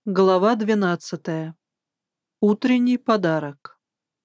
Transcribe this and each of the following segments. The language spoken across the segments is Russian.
Глава 12. Утренний подарок.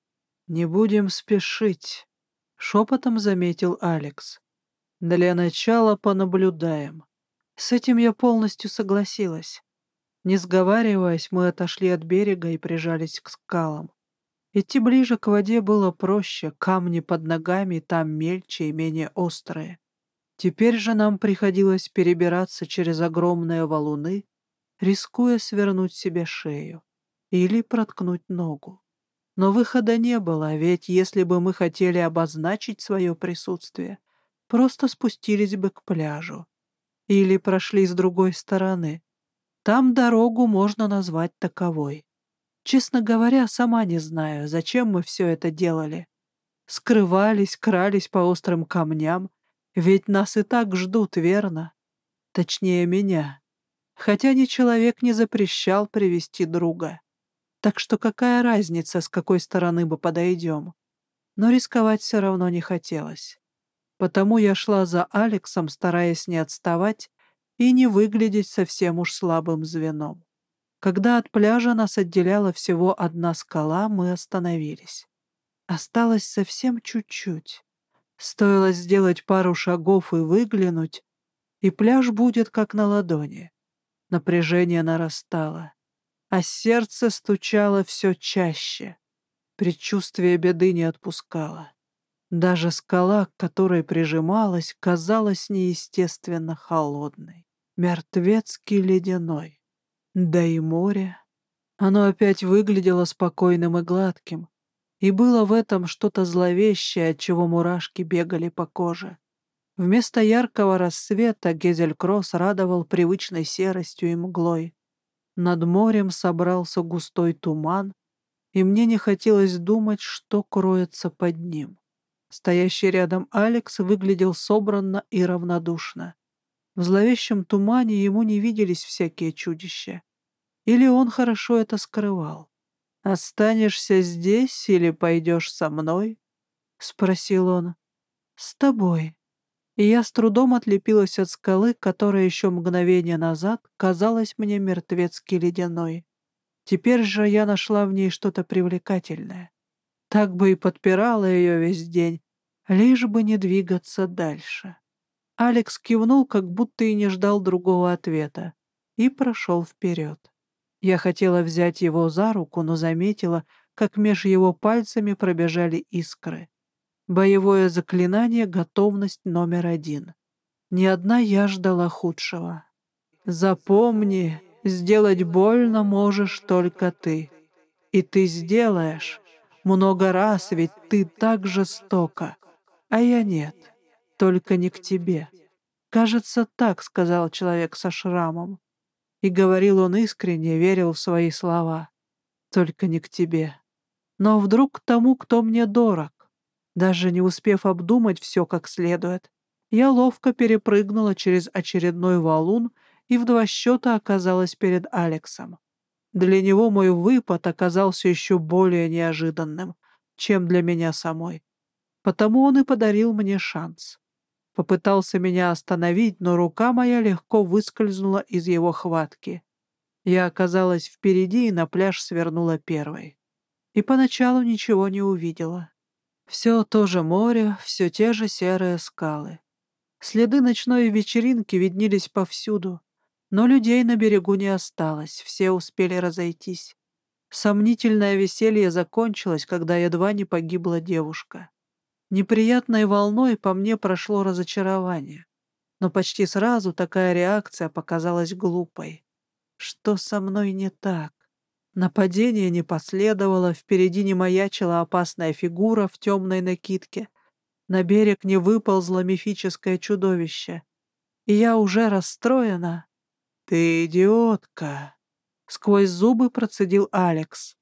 «Не будем спешить», — шепотом заметил Алекс. «Для начала понаблюдаем». С этим я полностью согласилась. Не сговариваясь, мы отошли от берега и прижались к скалам. Идти ближе к воде было проще, камни под ногами там мельче и менее острые. Теперь же нам приходилось перебираться через огромные валуны, рискуя свернуть себе шею или проткнуть ногу. Но выхода не было, ведь если бы мы хотели обозначить свое присутствие, просто спустились бы к пляжу или прошли с другой стороны. Там дорогу можно назвать таковой. Честно говоря, сама не знаю, зачем мы все это делали. Скрывались, крались по острым камням, ведь нас и так ждут, верно? Точнее, меня. Хотя ни человек не запрещал привести друга. Так что какая разница, с какой стороны бы подойдем? Но рисковать все равно не хотелось. Потому я шла за Алексом, стараясь не отставать и не выглядеть совсем уж слабым звеном. Когда от пляжа нас отделяла всего одна скала, мы остановились. Осталось совсем чуть-чуть. Стоило сделать пару шагов и выглянуть, и пляж будет как на ладони. Напряжение нарастало, а сердце стучало все чаще. Предчувствие беды не отпускало. Даже скала, к которой прижималась, казалась неестественно холодной, мертвецки ледяной. Да и море. Оно опять выглядело спокойным и гладким, и было в этом что-то зловещее, отчего мурашки бегали по коже. Вместо яркого рассвета Гезель-Кросс радовал привычной серостью и мглой. Над морем собрался густой туман, и мне не хотелось думать, что кроется под ним. Стоящий рядом Алекс выглядел собранно и равнодушно. В зловещем тумане ему не виделись всякие чудища. Или он хорошо это скрывал. «Останешься здесь или пойдешь со мной?» — спросил он. «С тобой». И я с трудом отлепилась от скалы, которая еще мгновение назад казалась мне мертвецки ледяной. Теперь же я нашла в ней что-то привлекательное. Так бы и подпирала ее весь день, лишь бы не двигаться дальше. Алекс кивнул, как будто и не ждал другого ответа, и прошел вперед. Я хотела взять его за руку, но заметила, как меж его пальцами пробежали искры. Боевое заклинание «Готовность номер 1». Не одна я ждала худшего. «Запомни, сделать больно можешь только ты. И ты сделаешь. Много раз, ведь ты так жестока. А я нет. Только не к тебе». «Кажется, так», — сказал человек со шрамом. И говорил он искренне, верил в свои слова. «Только не к тебе. Но вдруг к тому, кто мне дорог». Даже не успев обдумать все как следует, я ловко перепрыгнула через очередной валун и в 2 счета оказалась перед Алексом. Для него мой выпад оказался еще более неожиданным, чем для меня самой. Потому он и подарил мне шанс. Попытался меня остановить, но рука моя легко выскользнула из его хватки. Я оказалась впереди и на пляж свернула первой. И поначалу ничего не увидела. Все то же море, все те же серые скалы. Следы ночной вечеринки виднелись повсюду, но людей на берегу не осталось, все успели разойтись. Сомнительное веселье закончилось, когда едва не погибла девушка. Неприятной волной по мне прошло разочарование, но почти сразу такая реакция показалась глупой. Что со мной не так? Нападение не последовало, впереди не маячила опасная фигура в темной накидке, на берег не выползло мифическое чудовище. И я уже расстроена. «Ты идиотка!» — сквозь зубы процедил Алекс.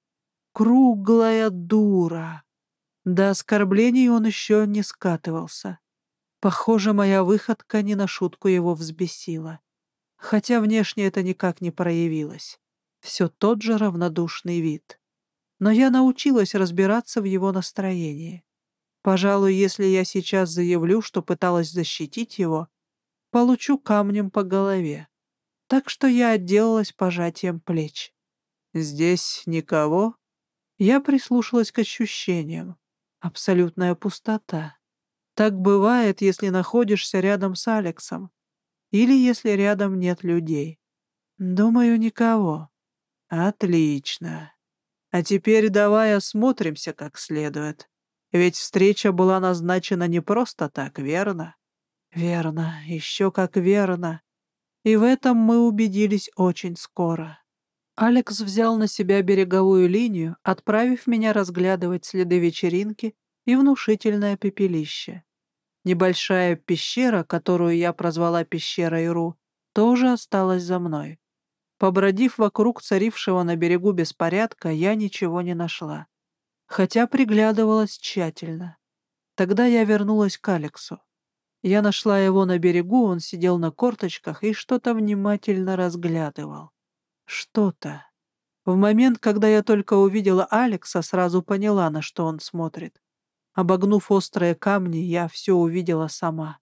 «Круглая дура!» До оскорблений он еще не скатывался. Похоже, моя выходка не на шутку его взбесила. Хотя внешне это никак не проявилось. Все тот же равнодушный вид. Но я научилась разбираться в его настроении. Пожалуй, если я сейчас заявлю, что пыталась защитить его, получу камнем по голове. так что я отделалась пожатием плеч. «Здесь никого?» Я прислушалась к ощущениям. Абсолютная пустота. Так бывает, если находишься рядом с Алексом, или если рядом нет людей. Думаю, никого. Отлично. А теперь давай осмотримся как следует. Ведь встреча была назначена не просто так, верно? Верно, еще как верно. И в этом мы убедились очень скоро. Алекс взял на себя береговую линию, отправив меня разглядывать следы вечеринки и внушительное пепелище. Небольшая пещера, которую я прозвала пещерой Ру, тоже осталась за мной. Побродив вокруг царившего на берегу беспорядка, я ничего не нашла, хотя приглядывалась тщательно. Тогда я вернулась к Алексу. Я нашла его на берегу, он сидел на корточках и что-то внимательно разглядывал. Что-то. В момент, когда я только увидела Алекса, сразу поняла, на что он смотрит. Обогнув острые камни, я все увидела сама.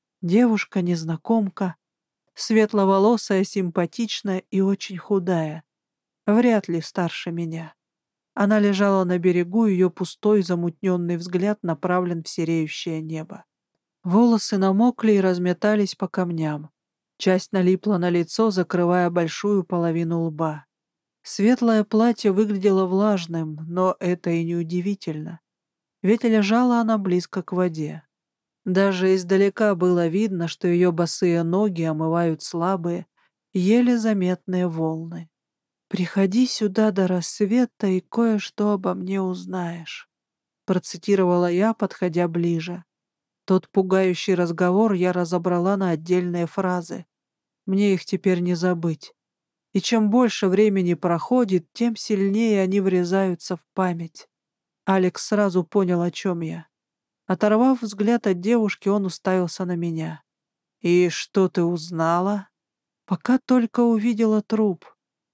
Девушка-незнакомка, светловолосая, симпатичная и очень худая. Вряд ли старше меня. Она лежала на берегу, ее пустой, замутненный взгляд направлен в сереющее небо. Волосы намокли и разметались по камням. Часть налипла на лицо, закрывая большую половину лба. Светлое платье выглядело влажным, но это и не удивительно, ведь лежала она близко к воде. Даже издалека было видно, что ее босые ноги омывают слабые, еле заметные волны. «Приходи сюда до рассвета, и кое-что обо мне узнаешь», — процитировала я, подходя ближе. Тот пугающий разговор я разобрала на отдельные фразы. Мне их теперь не забыть. И чем больше времени проходит, тем сильнее они врезаются в память. Алекс сразу понял, о чем я. Оторвав взгляд от девушки, он уставился на меня. «И что ты узнала?» «Пока только увидела труп».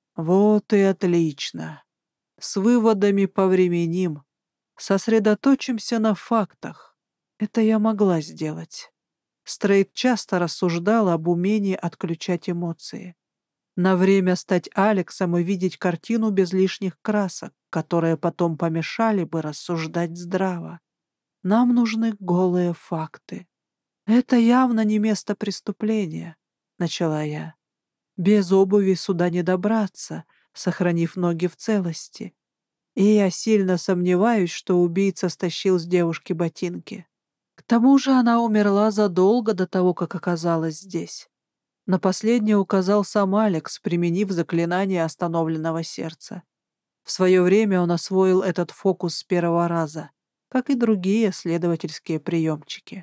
«Вот и отлично. С выводами повременим. Сосредоточимся на фактах. Это я могла сделать». Стрейт часто рассуждал об умении отключать эмоции. На время стать Алексом и видеть картину без лишних красок, которые потом помешали бы рассуждать здраво. Нам нужны голые факты. «Это явно не место преступления», — начала я. «Без обуви сюда не добраться, сохранив ноги в целости. И я сильно сомневаюсь, что убийца стащил с девушки ботинки. К тому же она умерла задолго до того, как оказалась здесь». На последнее указал сам Алекс, применив заклинание остановленного сердца. В свое время он освоил этот фокус с первого раза, как и другие следовательские приемчики.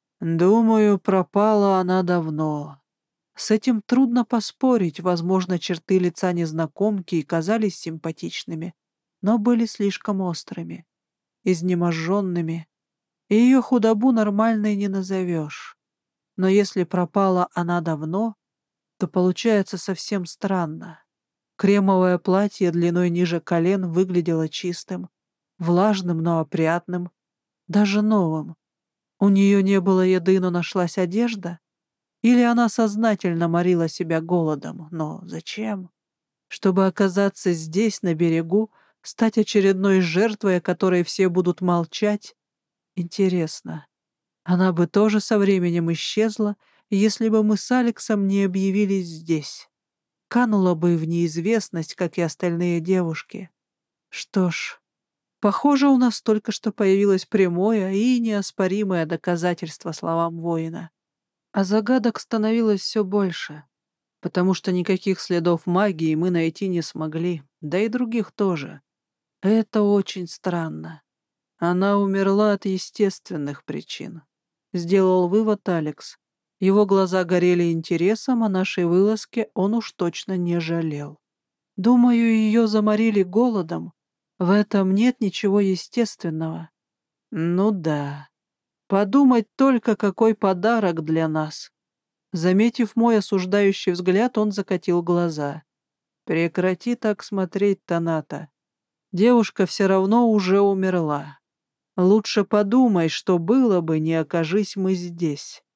Думаю, пропала она давно. С этим трудно поспорить, возможно, черты лица незнакомки и казались симпатичными, но были слишком острыми, изнеможенными, и ее худобу нормальной не назовешь. Но если пропала она давно, то получается совсем странно. Кремовое платье длиной ниже колен выглядело чистым, влажным, но опрятным, даже новым. У нее не было еды, но нашлась одежда? Или она сознательно морила себя голодом? Но зачем? Чтобы оказаться здесь, на берегу, стать очередной жертвой, о которой все будут молчать? Интересно. Она бы тоже со временем исчезла, если бы мы с Алексом не объявились здесь. Канула бы в неизвестность, как и остальные девушки. Что ж, похоже, у нас только что появилось прямое и неоспоримое доказательство словам воина. А загадок становилось все больше, потому что никаких следов магии мы найти не смогли, да и других тоже. Это очень странно. Она умерла от естественных причин. Сделал вывод Алекс. Его глаза горели интересом, а нашей вылазке он уж точно не жалел. Думаю, ее заморили голодом. В этом нет ничего естественного. Ну да. Подумать только, какой подарок для нас. Заметив мой осуждающий взгляд, он закатил глаза. Прекрати так смотреть, Таната. Девушка все равно уже умерла. Лучше подумай, что было бы, не окажись мы здесь.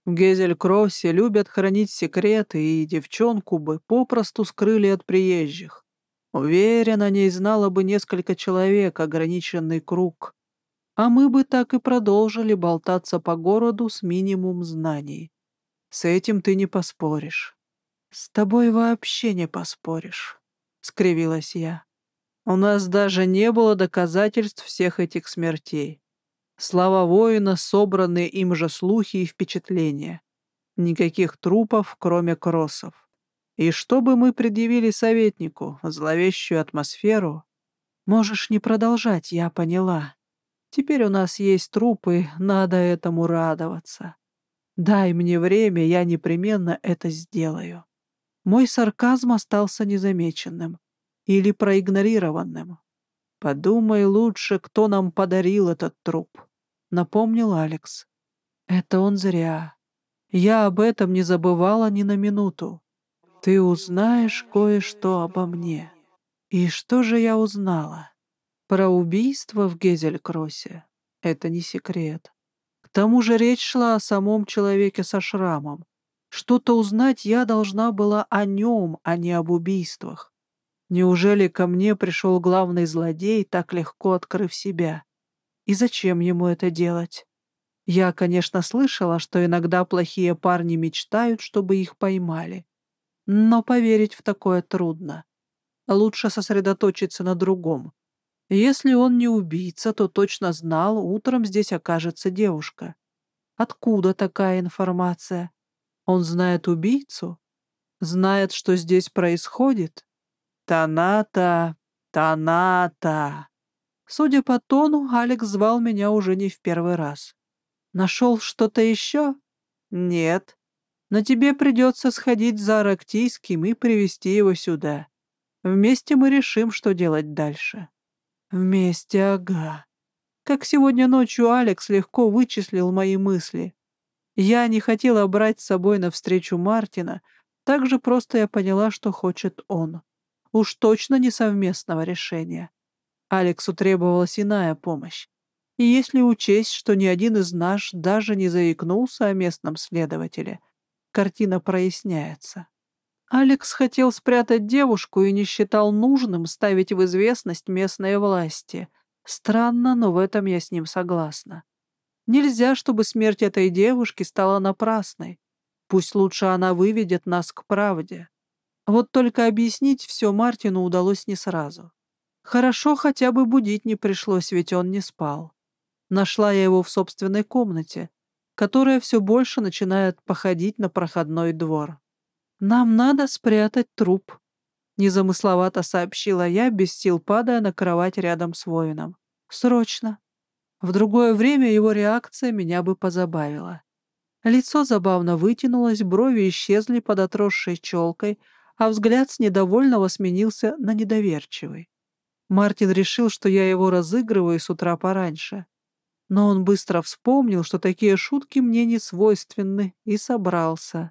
В Гезель-Кроссе любят хранить секреты, и девчонку бы попросту скрыли от приезжих. Уверен, о ней знало бы несколько человек, ограниченный круг. А мы бы так и продолжили болтаться по городу с минимум знаний. С этим ты не поспоришь. С тобой вообще не поспоришь, — скривилась я. У нас даже не было доказательств всех этих смертей. Слова воина, собранные им же слухи и впечатления. Никаких трупов, кроме кроссов. И что бы мы предъявили советнику? Зловещую атмосферу? Можешь не продолжать, я поняла. Теперь у нас есть трупы, надо этому радоваться. Дай мне время, я непременно это сделаю. Мой сарказм остался незамеченным или проигнорированным. «Подумай лучше, кто нам подарил этот труп», — напомнил Алекс. «Это он зря. Я об этом не забывала ни на минуту. Ты узнаешь кое-что обо мне». И что же я узнала? Про убийство в Гезель-Кроссе? Это не секрет. К тому же речь шла о самом человеке со шрамом. Что-то узнать я должна была о нем, а не об убийствах. Неужели ко мне пришел главный злодей, так легко открыв себя? И зачем ему это делать? Я, конечно, слышала, что иногда плохие парни мечтают, чтобы их поймали. Но поверить в такое трудно. Лучше сосредоточиться на другом. Если он не убийца, то точно знал, утром здесь окажется девушка. Откуда такая информация? Он знает убийцу? Знает, что здесь происходит? Таната, Таната. Судя по тону, Алекс звал меня уже не в первый раз. Нашел что-то еще? Нет. Но тебе придется сходить за Арактийским и привести его сюда. Вместе мы решим, что делать дальше. Вместе, ага. Как сегодня ночью Алекс легко вычислил мои мысли. Я не хотела брать с собой навстречу Мартина, так же просто я поняла, что хочет он. Уж точно не совместного решения. Алексу требовалась иная помощь. И если учесть, что ни один из нас даже не заикнулся о местном следователе, картина проясняется. Алекс хотел спрятать девушку и не считал нужным ставить в известность местные власти. Странно, но в этом я с ним согласна. Нельзя, чтобы смерть этой девушки стала напрасной. Пусть лучше она выведет нас к правде. Вот только объяснить все Мартину удалось не сразу. Хорошо, хотя бы будить не пришлось, ведь он не спал. Нашла я его в собственной комнате, которая все больше начинает походить на проходной двор. «Нам надо спрятать труп», — незамысловато сообщила я, без сил падая на кровать рядом с воином. «Срочно». В другое время его реакция меня бы позабавила. Лицо забавно вытянулось, брови исчезли под отросшей челкой, а взгляд с недовольного сменился на недоверчивый. Мартин решил, что я его разыгрываю с утра пораньше. Но он быстро вспомнил, что такие шутки мне не свойственны, и собрался.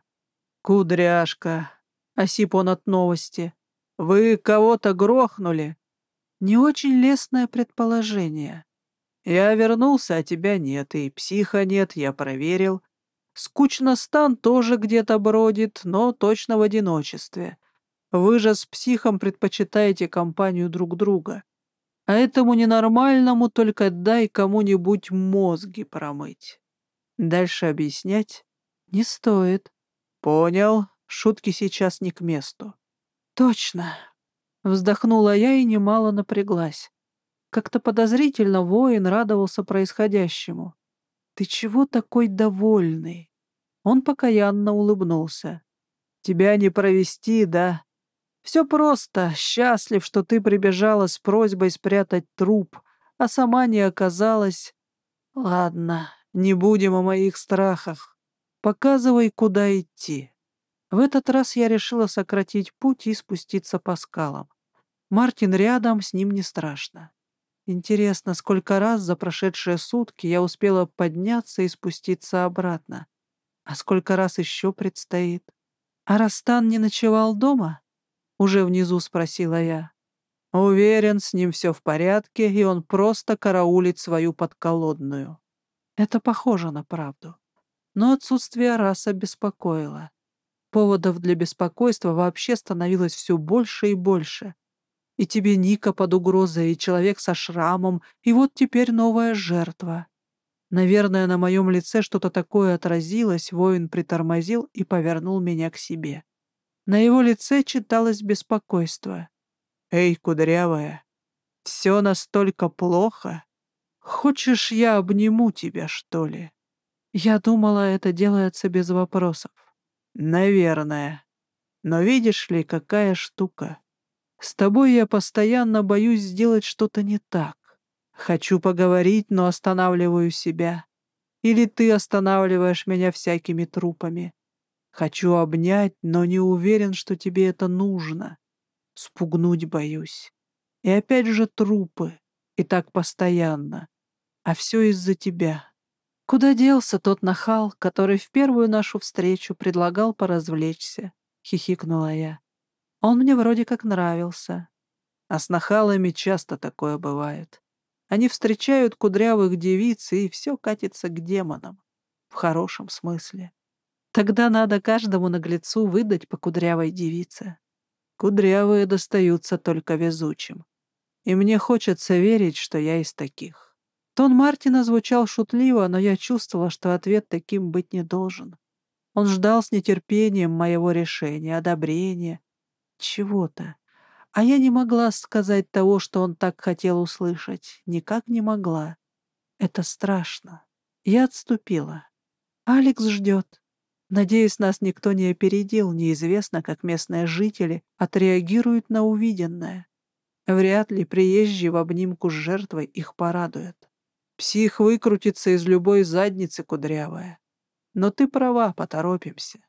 «Кудряшка!» — осип он от новости. «Вы кого-то грохнули?» Не очень лестное предположение. «Я вернулся, а тебя нет, и психа нет, я проверил. Скучностан тоже где-то бродит, но точно в одиночестве. Вы же с психом предпочитаете компанию друг друга. А этому ненормальному только дай кому-нибудь мозги промыть. Дальше объяснять не стоит. Понял, шутки сейчас не к месту. Точно. Вздохнула я и немало напряглась. Как-то подозрительно воин радовался происходящему. Ты чего такой довольный? Он покаянно улыбнулся. Тебя не провести, да? Все просто. Счастлив, что ты прибежала с просьбой спрятать труп, а сама не оказалась. Ладно, не будем о моих страхах. Показывай, куда идти. В этот раз я решила сократить путь и спуститься по скалам. Мартин рядом, с ним не страшно. Интересно, сколько раз за прошедшие сутки я успела подняться и спуститься обратно. А сколько раз еще предстоит? А Растан не ночевал дома? Уже внизу спросила я. Уверен, с ним все в порядке, и он просто караулит свою подколодную. Это похоже на правду. Но отсутствие раса беспокоило. Поводов для беспокойства вообще становилось все больше и больше. И тебе Ника под угрозой, и человек со шрамом, и вот теперь новая жертва. Наверное, на моем лице что-то такое отразилось, воин притормозил и повернул меня к себе. На его лице читалось беспокойство. «Эй, кудрявая, все настолько плохо? Хочешь, я обниму тебя, что ли?» Я думала, это делается без вопросов. «Наверное. Но видишь ли, какая штука? С тобой я постоянно боюсь сделать что-то не так. Хочу поговорить, но останавливаю себя. Или ты останавливаешь меня всякими трупами. Хочу обнять, но не уверен, что тебе это нужно. Спугнуть боюсь. И опять же трупы. И так постоянно. А все из-за тебя. Куда делся тот нахал, который в первую нашу встречу предлагал поразвлечься? Хихикнула я. Он мне вроде как нравился. А с нахалами часто такое бывает. Они встречают кудрявых девиц, и все катится к демонам. В хорошем смысле. Тогда надо каждому наглецу выдать по кудрявой девице. Кудрявые достаются только везучим. И мне хочется верить, что я из таких. Тон Мартина звучал шутливо, но я чувствовала, что ответ таким быть не должен. Он ждал с нетерпением моего решения, одобрения, чего-то. А я не могла сказать того, что он так хотел услышать. Никак не могла. Это страшно. Я отступила. Алекс ждет. Надеюсь, нас никто не опередил. Неизвестно, как местные жители отреагируют на увиденное. Вряд ли приезжий в обнимку с жертвой их порадует. Псих выкрутится из любой задницы, кудрявая. Но ты права, поторопимся.